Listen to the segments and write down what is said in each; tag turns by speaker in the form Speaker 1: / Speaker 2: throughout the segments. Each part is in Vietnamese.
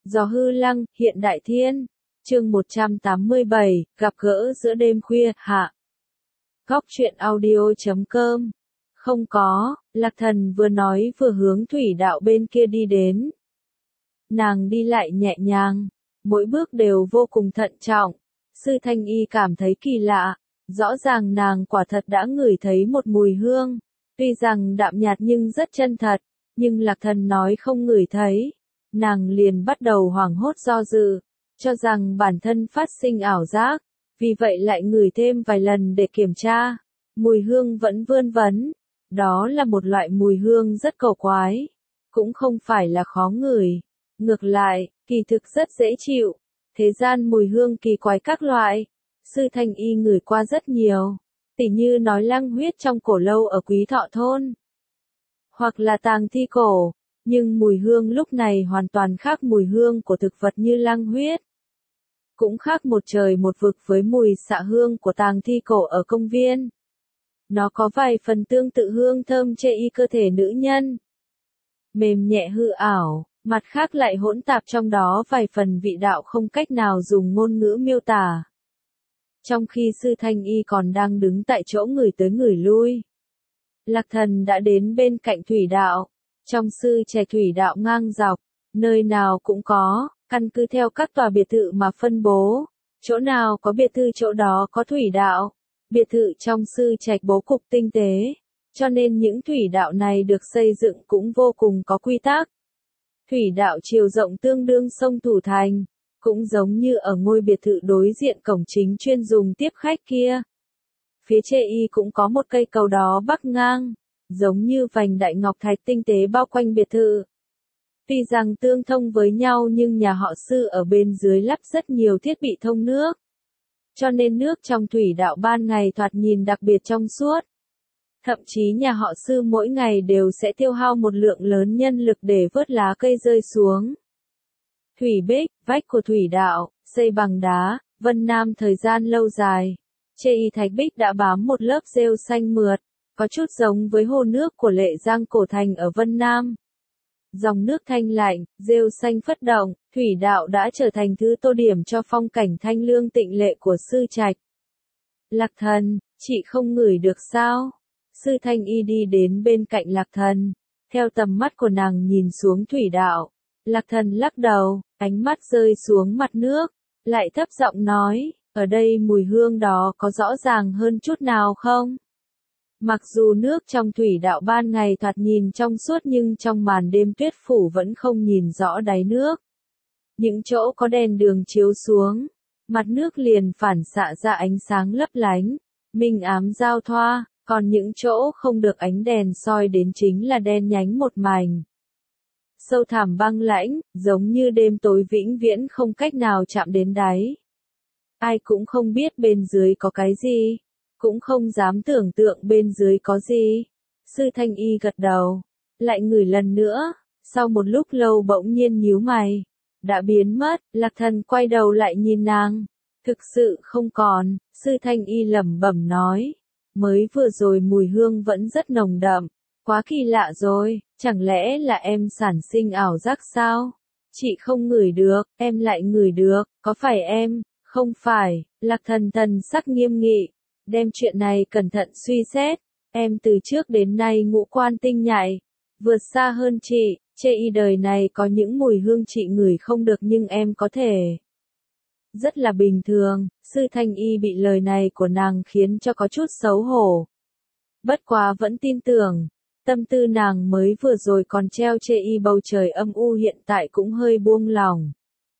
Speaker 1: Gió hư lăng, hiện đại thiên. Chương 187, gặp gỡ giữa đêm khuya, hạ. Góc truyện audio.com. Không có, Lạc Thần vừa nói vừa hướng thủy đạo bên kia đi đến. Nàng đi lại nhẹ nhàng, mỗi bước đều vô cùng thận trọng. Sư Thanh Y cảm thấy kỳ lạ, rõ ràng nàng quả thật đã ngửi thấy một mùi hương, tuy rằng đạm nhạt nhưng rất chân thật, nhưng Lạc Thần nói không ngửi thấy. Nàng liền bắt đầu hoảng hốt do dự, cho rằng bản thân phát sinh ảo giác, vì vậy lại ngửi thêm vài lần để kiểm tra. Mùi hương vẫn vươn vấn, đó là một loại mùi hương rất cổ quái, cũng không phải là khó ngửi, ngược lại, kỳ thực rất dễ chịu. Thế gian mùi hương kỳ quái các loại, Sư Thanh Y ngửi qua rất nhiều, tỉ như nói lăng huyết trong cổ lâu ở Quý Thọ thôn, hoặc là tàng thi cổ. Nhưng mùi hương lúc này hoàn toàn khác mùi hương của thực vật như lăng huyết. Cũng khác một trời một vực với mùi xạ hương của tàng thi cổ ở công viên. Nó có vài phần tương tự hương thơm chê y cơ thể nữ nhân. Mềm nhẹ hư ảo, mặt khác lại hỗn tạp trong đó vài phần vị đạo không cách nào dùng ngôn ngữ miêu tả. Trong khi Sư Thanh Y còn đang đứng tại chỗ người tới người lui, Lạc Thần đã đến bên cạnh thủy đạo. Trong sư trẻ thủy đạo ngang dọc, nơi nào cũng có, căn cứ theo các tòa biệt thự mà phân bố, chỗ nào có biệt thự chỗ đó có thủy đạo. Biệt thự trong sư trạch bố cục tinh tế, cho nên những thủy đạo này được xây dựng cũng vô cùng có quy tắc. Thủy đạo chiều rộng tương đương sông Thủ Thành, cũng giống như ở ngôi biệt thự đối diện cổng chính chuyên dùng tiếp khách kia. Phía chê y cũng có một cây cầu đó bắc ngang, giống như vành đại ngọc thạch tinh tế bao quanh biệt thự. Tuy rằng tương thông với nhau nhưng nhà họ Sư ở bên dưới lắp rất nhiều thiết bị thông nước, cho nên nước trong thủy đạo ban ngày thoạt nhìn đặc biệt trong suốt. Thậm chí nhà họ Sư mỗi ngày đều sẽ tiêu hao một lượng lớn nhân lực để vớt lá cây rơi xuống. Thủy bích, vách của thủy đạo, xây bằng đá, Vân Nam thời gian lâu dài. Chê y thạch bích đã bám một lớp rêu xanh mượt, có chút giống với hồ nước của Lệ Giang cổ thành ở Vân Nam. Dòng nước thanh lạnh, rêu xanh phất động, thủy đạo đã trở thành thứ tô điểm cho phong cảnh thanh lương tịnh lệ của sư trạch. Lạc Thần, chị không ngửi được sao? Sư Thanh Y đi đến bên cạnh Lạc Thần, theo tầm mắt của nàng nhìn xuống thủy đạo. Lạc Thần lắc đầu, ánh mắt rơi xuống mặt nước, lại thấp giọng nói, ở đây mùi hương đó có rõ ràng hơn chút nào không? Mặc dù nước trong thủy đạo ban ngày thoạt nhìn trong suốt nhưng trong màn đêm tuyết phủ vẫn không nhìn rõ đáy nước. Những chỗ có đèn đường chiếu xuống, mặt nước liền phản xạ ra ánh sáng lấp lánh, minh ám giao thoa, còn những chỗ không được ánh đèn soi đến chính là đen nhánh một mảnh. Sâu thẳm băng lãnh, giống như đêm tối vĩnh viễn không cách nào chạm đến đáy. Ai cũng không biết bên dưới có cái gì, cũng không dám tưởng tượng bên dưới có gì. Sư Thanh Y gật đầu, lại ngửi lần nữa, sau một lúc lâu bỗng nhiên nhíu mày, đã biến mất. Lạc Thần quay đầu lại nhìn nàng, thực sự không còn. Sư Thanh Y lẩm bẩm nói, mới vừa rồi mùi hương vẫn rất nồng đậm, quá kỳ lạ rồi, chẳng lẽ là em sản sinh ảo giác sao? Chị không ngửi được, em lại ngửi được, có phải em? Không phải. Lạc Thần thần sắc nghiêm nghị, đem chuyện này cẩn thận suy xét. Em từ trước đến nay ngũ quan tinh nhạy, vượt xa hơn chị. Chê y đời này có những mùi hương chị ngửi không được nhưng em có thể. Rất là bình thường. Sư Thanh Y bị lời này của nàng khiến cho có chút xấu hổ. Bất quá vẫn tin tưởng. Tâm tư nàng mới vừa rồi còn treo chê y bầu trời âm u hiện tại cũng hơi buông lỏng.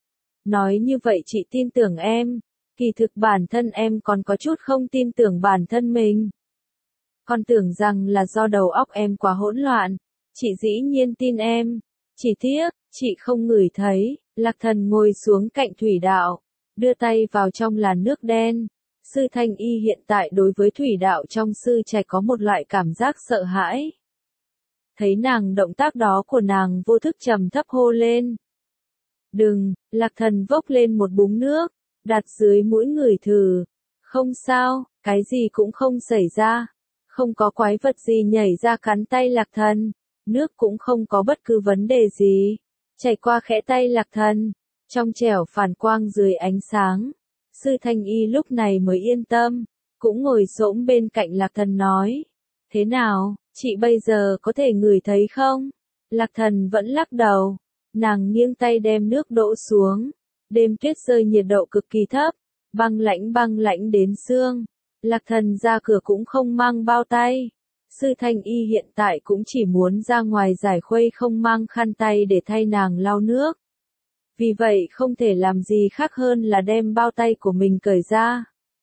Speaker 1: Nói như vậy chị tin tưởng em, kỳ thực bản thân em còn có chút không tin tưởng bản thân mình. Còn tưởng rằng là do đầu óc em quá hỗn loạn, chị dĩ nhiên tin em. Chỉ tiếc, chị không ngửi thấy. Lạc Thần ngồi xuống cạnh thủy đạo, đưa tay vào trong làn nước đen. Sư Thanh Y hiện tại đối với thủy đạo trong sư trạch có một loại cảm giác sợ hãi. Thấy nàng động tác đó của nàng vô thức trầm thấp hô lên. Đừng. Lạc Thần vốc lên một búng nước, đặt dưới mũi ngửi thử. Không sao, cái gì cũng không xảy ra. Không có quái vật gì nhảy ra cắn tay Lạc Thần. Nước cũng không có bất cứ vấn đề gì. chảy qua khẽ tay Lạc Thần, trong trẻo phản quang dưới ánh sáng. Sư Thanh Y lúc này mới yên tâm, cũng ngồi xổm bên cạnh Lạc Thần nói, thế nào, chị bây giờ có thể ngửi thấy không? Lạc Thần vẫn lắc đầu, nàng nghiêng tay đem nước đổ xuống, đêm tuyết rơi nhiệt độ cực kỳ thấp, băng lãnh đến xương. Lạc Thần ra cửa cũng không mang bao tay. Sư Thanh Y hiện tại cũng chỉ muốn ra ngoài giải khuây không mang khăn tay để thay nàng lau nước. Vì vậy không thể làm gì khác hơn là đem bao tay của mình cởi ra.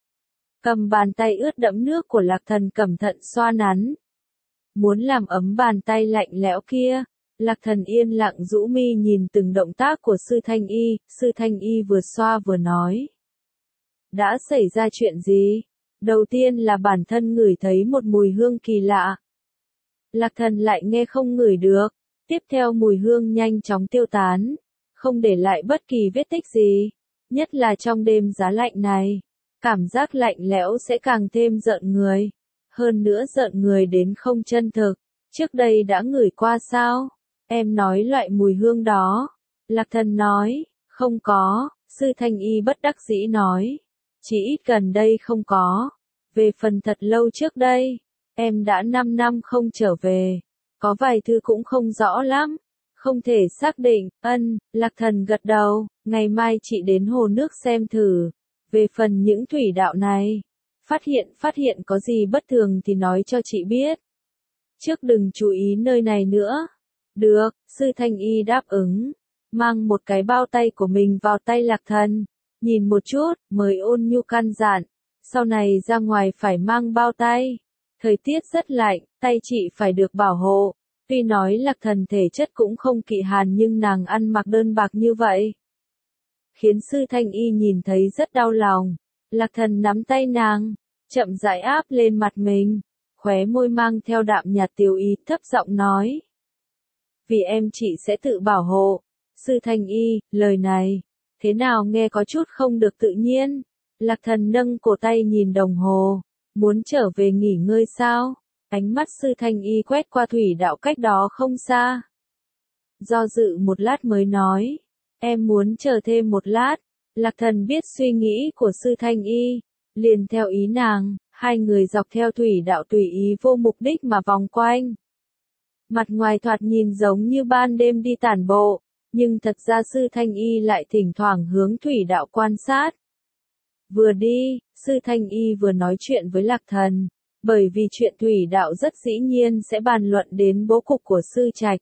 Speaker 1: Cầm bàn tay ướt đẫm nước của Lạc Thần cẩn thận xoa nắn. Muốn làm ấm bàn tay lạnh lẽo kia, Lạc Thần yên lặng rũ mi nhìn từng động tác của Sư Thanh Y vừa xoa vừa nói. Đã xảy ra chuyện gì? Đầu tiên là bản thân ngửi thấy một mùi hương kỳ lạ. Lạc Thần lại nghe không ngửi được, tiếp theo mùi hương nhanh chóng tiêu tán, không để lại bất kỳ vết tích gì, nhất là trong đêm giá lạnh này, cảm giác lạnh lẽo sẽ càng thêm rợn người, hơn nữa rợn người đến không chân thực, trước đây đã ngửi qua sao? Em nói loại mùi hương đó. Lạc Thần nói, không có. Sư Thanh Y bất đắc dĩ nói, chỉ ít gần đây không có. Về phần thật lâu trước đây, em đã 5 năm không trở về, có vài thứ cũng không rõ lắm, không thể xác định. Lạc Thần gật đầu, ngày mai chị đến hồ nước xem thử. Về phần những thủy đạo này, phát hiện có gì bất thường thì nói cho chị biết. Trước đừng chú ý nơi này nữa. Được, Sư Thanh Y đáp ứng, mang một cái bao tay của mình vào tay Lạc Thần, nhìn một chút, mới ôn nhu căn dặn, sau này ra ngoài phải mang bao tay. Thời tiết rất lạnh, tay chị phải được bảo hộ. Tuy nói Lạc Thần thể chất cũng không kỵ hàn nhưng nàng ăn mặc đơn bạc như vậy, khiến Sư Thanh Y nhìn thấy rất đau lòng. Lạc Thần nắm tay nàng, chậm rãi áp lên mặt mình, khóe môi mang theo đạm nhạt tiêu ý, thấp giọng nói. Vì em chị sẽ tự bảo hộ. Sư Thanh Y, lời này, thế nào nghe có chút không được tự nhiên. Lạc Thần nâng cổ tay nhìn đồng hồ, muốn trở về nghỉ ngơi sao? Ánh mắt Sư Thanh Y quét qua thủy đạo cách đó không xa. Do dự một lát mới nói, em muốn chờ thêm một lát. Lạc Thần biết suy nghĩ của Sư Thanh Y, liền theo ý nàng, hai người dọc theo thủy đạo tùy ý vô mục đích mà vòng quanh. Mặt ngoài thoạt nhìn giống như ban đêm đi tản bộ, nhưng thật ra Sư Thanh Y lại thỉnh thoảng hướng thủy đạo quan sát. Vừa đi, Sư Thanh Y vừa nói chuyện với Lạc Thần, bởi vì chuyện thủy đạo rất dĩ nhiên sẽ bàn luận đến bố cục của Sư Trạch.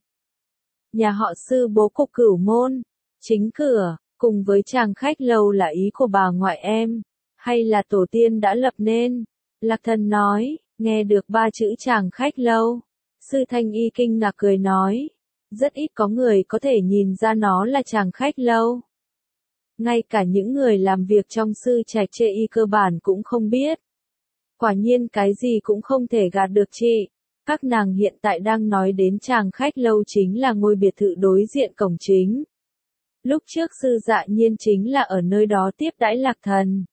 Speaker 1: Nhà họ Sư bố cục Cửu Môn, chính cửa, cùng với chàng khách lâu là ý của bà ngoại em, hay là tổ tiên đã lập nên? Lạc Thần nói, nghe được ba chữ chàng khách lâu. Sư Thanh Y kinh ngạc cười nói, rất ít có người có thể nhìn ra nó là chàng khách lâu. Ngay cả những người làm việc trong Sư Trạch Chê Y cơ bản cũng không biết. Quả nhiên cái gì cũng không thể gạt được chị. Các nàng hiện tại đang nói đến chàng khách lâu chính là ngôi biệt thự đối diện cổng chính. Lúc trước Sư Dạ Nhiên chính là ở nơi đó tiếp đãi Lạc Thần.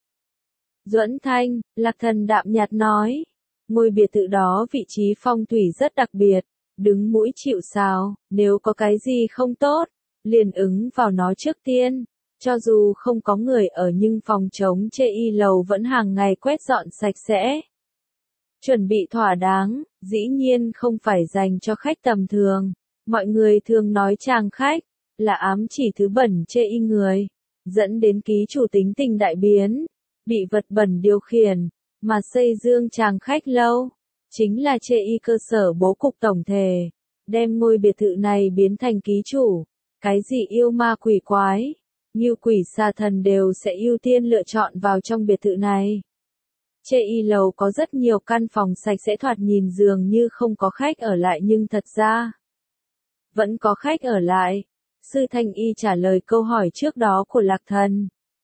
Speaker 1: Duẫn Thanh, Lạc Thần đạm nhạt nói. Ngôi biệt thự đó vị trí phong thủy rất đặc biệt, đứng mũi chịu sào, nếu có cái gì không tốt, liền ứng vào nó trước tiên. Cho dù không có người ở nhưng phòng chống Chê Y lầu vẫn hàng ngày quét dọn sạch sẽ. Chuẩn bị thỏa đáng, dĩ nhiên không phải dành cho khách tầm thường. Mọi người thường nói chàng khách là ám chỉ thứ bẩn Chê Y người, dẫn đến ký chủ tính tình đại biến, bị vật bẩn điều khiển. Mà xây dương chàng khách lâu, chính là Chê Y cơ sở bố cục tổng thể, đem ngôi biệt thự này biến thành ký chủ. Cái gì yêu ma quỷ quái, như quỷ xà thần đều sẽ ưu tiên lựa chọn vào trong biệt thự này. Chê Y lầu có rất nhiều căn phòng sạch sẽ thoạt nhìn dường như không có khách ở lại nhưng thật ra vẫn có khách ở lại. Sư Thanh Y trả lời câu hỏi trước đó của Lạc Thần.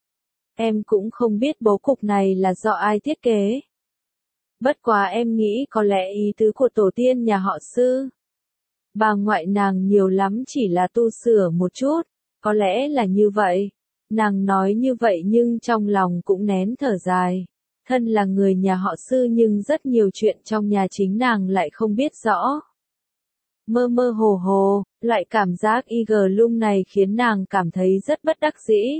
Speaker 1: Em cũng không biết bố cục này là do ai thiết kế. Bất quá em nghĩ có lẽ ý tứ của tổ tiên nhà họ Sư. Bà ngoại nàng nhiều lắm chỉ là tu sửa một chút, có lẽ là như vậy. Nàng nói như vậy nhưng trong lòng cũng nén thở dài. Thân là người nhà họ Sư nhưng rất nhiều chuyện trong nhà chính nàng lại không biết rõ. Mơ mơ hồ hồ, loại cảm giác lung này khiến nàng cảm thấy rất bất đắc dĩ.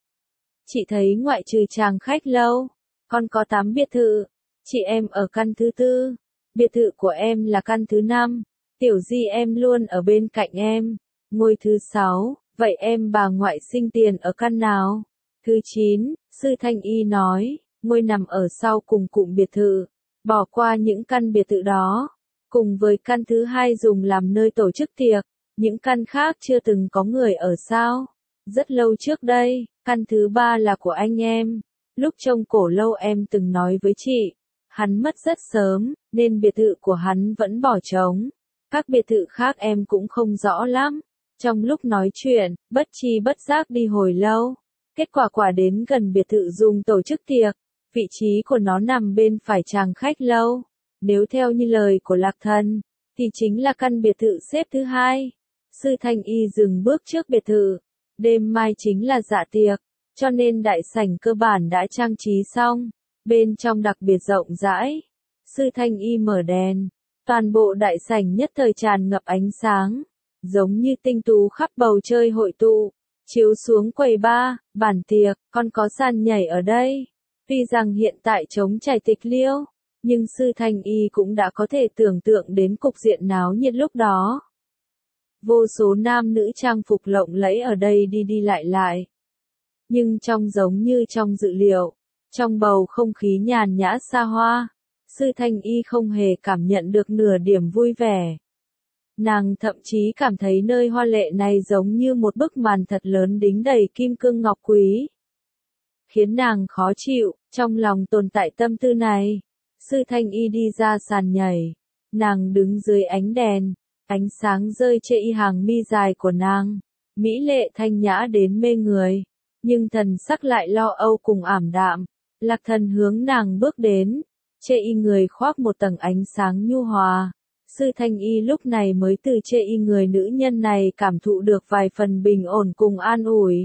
Speaker 1: Chị thấy ngoại trừ chàng khách lâu, còn có 8 biệt thự. Chị em ở căn thứ 4, biệt thự của em là căn thứ 5, tiểu di em luôn ở bên cạnh em. Ngôi thứ 6, vậy em bà ngoại sinh tiền ở căn nào? Thứ 9, Sư Thanh Y nói, ngôi nằm ở sau cùng cụm biệt thự, bỏ qua những căn biệt thự đó, cùng với căn thứ 2 dùng làm nơi tổ chức tiệc, những căn khác chưa từng có người ở sao? Rất lâu trước đây, căn thứ 3 là của anh em. Lúc trông cổ lâu em từng nói với chị, hắn mất rất sớm, nên biệt thự của hắn vẫn bỏ trống. Các biệt thự khác em cũng không rõ lắm. Trong lúc nói chuyện, bất chi bất giác đi hồi lâu. Kết quả đến gần biệt thự dùng tổ chức tiệc, vị trí của nó nằm bên phải chàng khách lâu. Nếu theo như lời của Lạc Thần, thì chính là căn biệt thự xếp thứ 2. Sư Thanh Y dừng bước trước biệt thự. Đêm mai chính là dạ tiệc, cho nên đại sảnh cơ bản đã trang trí xong. Bên trong đặc biệt rộng rãi. Sư Thanh Y mở đèn. Toàn bộ đại sảnh nhất thời tràn ngập ánh sáng, giống như tinh tú khắp bầu trời hội tụ, chiếu xuống quầy bar, bàn tiệc, còn có sàn nhảy ở đây. Tuy rằng hiện tại trống trải tịch liêu, nhưng Sư Thanh Y cũng đã có thể tưởng tượng đến cục diện náo nhiệt lúc đó. Vô số nam nữ trang phục lộng lẫy ở đây đi đi lại lại. Nhưng giống như trong dự liệu, trong bầu không khí nhàn nhã xa hoa, Sư Thanh Y không hề cảm nhận được nửa điểm vui vẻ. Nàng thậm chí cảm thấy nơi hoa lệ này giống như một bức màn thật lớn đính đầy kim cương ngọc quý. Khiến nàng khó chịu, trong lòng tồn tại tâm tư này. Sư Thanh Y đi ra sàn nhảy. Nàng đứng dưới ánh đèn, ánh sáng rơi trên hàng mi dài của nàng. Mỹ lệ thanh nhã đến mê người, nhưng thần sắc lại lo âu cùng ảm đạm. Lạc Thần hướng nàng bước đến. Chê y người khoác một tầng ánh sáng nhu hòa. Sư Thanh Y lúc này mới từ chê y người nữ nhân này cảm thụ được vài phần bình ổn cùng an ủi.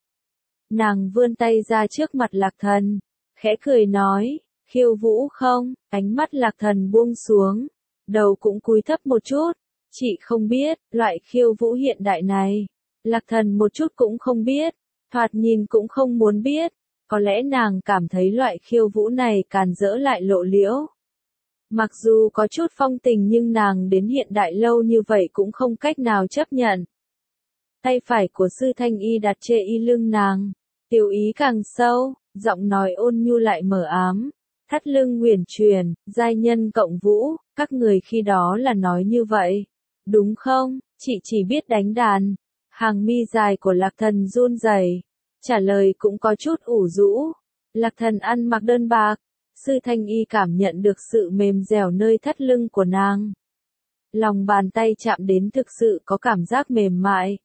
Speaker 1: Nàng vươn tay ra trước mặt Lạc Thần, khẽ cười nói, khiêu vũ không? Ánh mắt Lạc Thần buông xuống, đầu cũng cúi thấp một chút. Chị không biết, loại khiêu vũ hiện đại này. Lạc Thần một chút cũng không biết, thoạt nhìn cũng không muốn biết. Có lẽ nàng cảm thấy loại khiêu vũ này càn rỡ lại lộ liễu. Mặc dù có chút phong tình nhưng nàng đến hiện đại lâu như vậy cũng không cách nào chấp nhận. Tay phải của Sư Thanh Y đặt trên y lưng nàng. Tiểu ý càng sâu, giọng nói ôn nhu lại mờ ám. Thắt lưng uyển chuyển, giai nhân cộng vũ, các người khi đó là nói như vậy. Đúng không, chị chỉ biết đánh đàn. Hàng mi dài của Lạc Thần run rẩy. Trả lời cũng có chút ủ rũ. Lạc Thần ăn mặc đơn bạc. Sư Thanh Y cảm nhận được sự mềm dẻo nơi thắt lưng của nàng. Lòng bàn tay chạm đến thực sự có cảm giác mềm mại.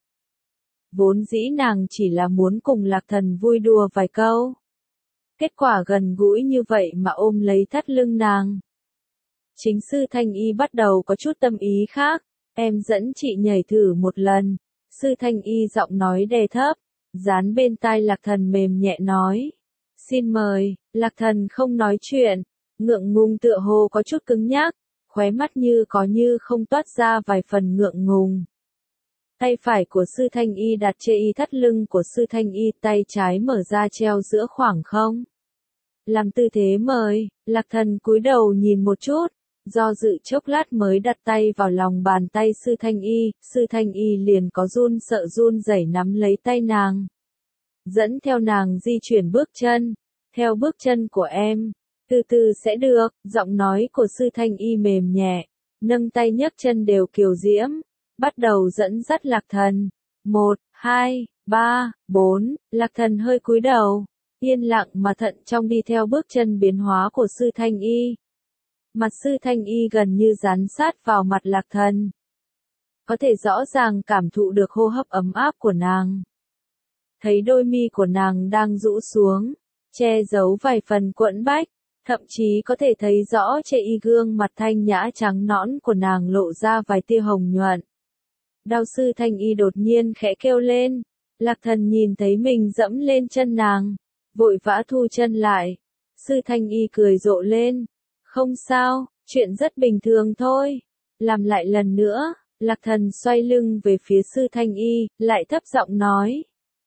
Speaker 1: Vốn dĩ nàng chỉ là muốn cùng Lạc Thần vui đùa vài câu. Kết quả gần gũi như vậy mà ôm lấy thắt lưng nàng. Chính Sư Thanh Y bắt đầu có chút tâm ý khác. Em dẫn chị nhảy thử một lần. Sư Thanh Y giọng nói đè thấp. Dán bên tai Lạc Thần mềm nhẹ nói. Xin mời. Lạc Thần không nói chuyện. Ngượng ngùng tựa hồ có chút cứng nhắc. Khóe mắt như có như không toát ra vài phần ngượng ngùng. Tay phải của Sư Thanh Y đặt trên y thắt lưng của Sư Thanh Y, tay trái mở ra treo giữa khoảng không. Làm tư thế mời, Lạc Thần cúi đầu nhìn một chút, do dự chốc lát mới đặt tay vào lòng bàn tay Sư Thanh Y liền có run sợ run rẩy nắm lấy tay nàng. Dẫn theo nàng di chuyển bước chân, theo bước chân của em, từ từ sẽ được, giọng nói của Sư Thanh Y mềm nhẹ, nâng tay nhấc chân đều kiều diễm, bắt đầu dẫn dắt Lạc Thần. 1, 2, 3, 4, Lạc Thần hơi cúi đầu, yên lặng mà thận trọng đi theo bước chân biến hóa của Sư Thanh Y. Mặt Sư Thanh Y gần như dán sát vào mặt Lạc Thần. Có thể rõ ràng cảm thụ được hô hấp ấm áp của nàng. Thấy đôi mi của nàng đang rũ xuống, che giấu vài phần quẫn bách, thậm chí có thể thấy rõ trên y gương mặt thanh nhã trắng nõn của nàng lộ ra vài tia hồng nhuận. Đau Sư Thanh Y đột nhiên khẽ kêu lên, Lạc Thần nhìn thấy mình dẫm lên chân nàng, vội vã thu chân lại. Sư Thanh Y cười rộ lên, không sao, chuyện rất bình thường thôi, làm lại lần nữa. Lạc Thần xoay lưng về phía Sư Thanh Y, lại thấp giọng nói.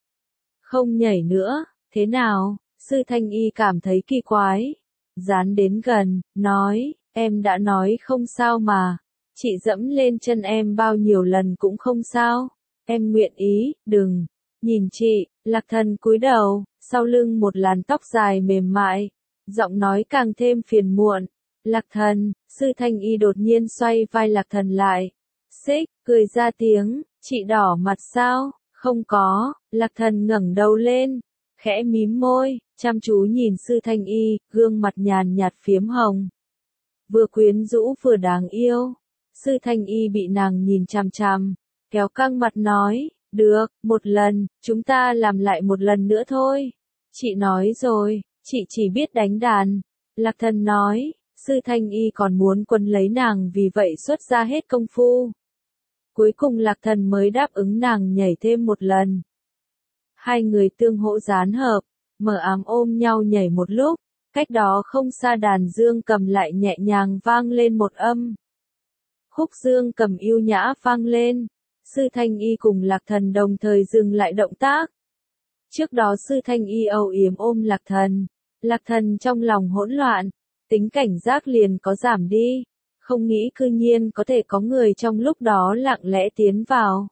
Speaker 1: Không nhảy nữa, thế nào? Sư Thanh Y cảm thấy kỳ quái. Dán đến gần, nói, em đã nói không sao mà. Chị dẫm lên chân em bao nhiêu lần cũng không sao. Em nguyện ý, đừng. Nhìn chị, Lạc Thần cúi đầu, sau lưng một làn tóc dài mềm mại. Giọng nói càng thêm phiền muộn. Lạc Thần, Sư Thanh Y đột nhiên xoay vai Lạc Thần lại. Xích, cười ra tiếng, chị đỏ mặt sao? Không có, Lạc Thần ngẩng đầu lên, khẽ mím môi, chăm chú nhìn Sư Thanh Y, gương mặt nhàn nhạt phiếm hồng. Vừa quyến rũ vừa đáng yêu. Sư Thanh Y bị nàng nhìn chằm chằm, kéo căng mặt nói, được, một lần, chúng ta làm lại một lần nữa thôi. Chị nói rồi, chị chỉ biết đánh đàn. Lạc Thần nói, Sư Thanh Y còn muốn quấn lấy nàng vì vậy xuất ra hết công phu. Cuối cùng Lạc Thần mới đáp ứng nàng nhảy thêm một lần. Hai người tương hỗ dán hợp, mờ ám ôm nhau nhảy một lúc, cách đó không xa đàn dương cầm lại nhẹ nhàng vang lên một âm. Khúc dương cầm yêu nhã vang lên, Sư Thanh Y cùng Lạc Thần đồng thời dừng lại động tác. Trước đó Sư Thanh Y âu yếm ôm Lạc Thần trong lòng hỗn loạn, tính cảnh giác liền có giảm đi. Không nghĩ cư nhiên có thể có người trong lúc đó lặng lẽ tiến vào.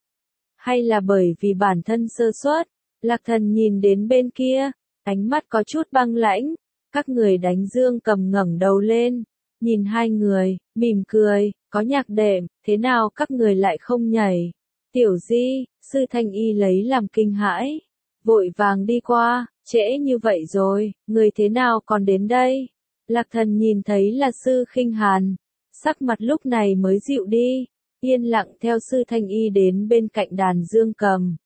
Speaker 1: Hay là bởi vì bản thân sơ suất, Lạc Thần nhìn đến bên kia, ánh mắt có chút băng lãnh, các người đánh dương cầm ngẩng đầu lên, nhìn hai người, mỉm cười, có nhạc đệm, thế nào các người lại không nhảy? Tiểu Di, Sư Thanh Y lấy làm kinh hãi, vội vàng đi qua, trễ như vậy rồi, người thế nào còn đến đây? Lạc Thần nhìn thấy là Sư Khinh Hàn. Sắc mặt lúc này mới dịu đi, yên lặng theo Sư Thanh Y đến bên cạnh đàn dương cầm.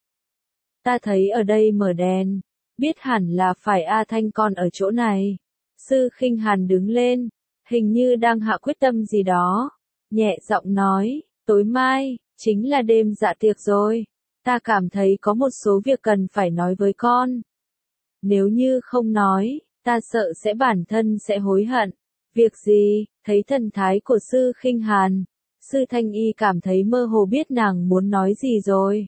Speaker 1: Ta thấy ở đây mở đèn, biết hẳn là phải A Thanh con ở chỗ này. Sư Khinh Hàn đứng lên, hình như đang hạ quyết tâm gì đó, nhẹ giọng nói, tối mai, chính là đêm dạ tiệc rồi, ta cảm thấy có một số việc cần phải nói với con. Nếu như không nói, ta sợ sẽ bản thân sẽ hối hận. Việc gì? Thấy thần thái của Sư Khinh Hàn, Sư Thanh Y cảm thấy mơ hồ biết nàng muốn nói gì rồi.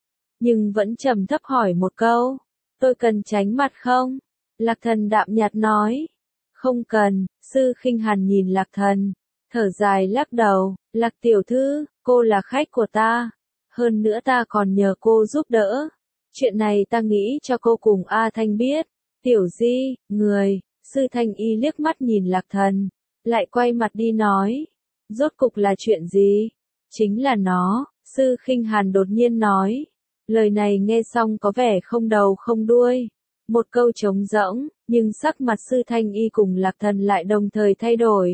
Speaker 1: Nhưng vẫn trầm thấp hỏi một câu, tôi cần tránh mặt không? Lạc Thần đạm nhạt nói, không cần. Sư Khinh Hàn nhìn Lạc Thần, thở dài lắc đầu, Lạc tiểu thư, cô là khách của ta, hơn nữa ta còn nhờ cô giúp đỡ. Chuyện này ta nghĩ cho cô cùng A Thanh biết. Tiểu Di, người. Sư Thanh Y liếc mắt nhìn Lạc Thần, lại quay mặt đi nói, rốt cục là chuyện gì? Chính là nó, Sư Khinh Hàn đột nhiên nói. Lời này nghe xong có vẻ không đầu không đuôi, một câu trống rỗng, nhưng sắc mặt Sư Thanh Y cùng Lạc Thần lại đồng thời thay đổi.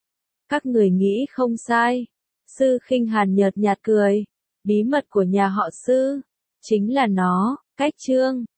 Speaker 1: Các người nghĩ không sai. Sư Khinh Hàn nhợt nhạt cười, bí mật của nhà họ Sư, chính là nó, cách chương.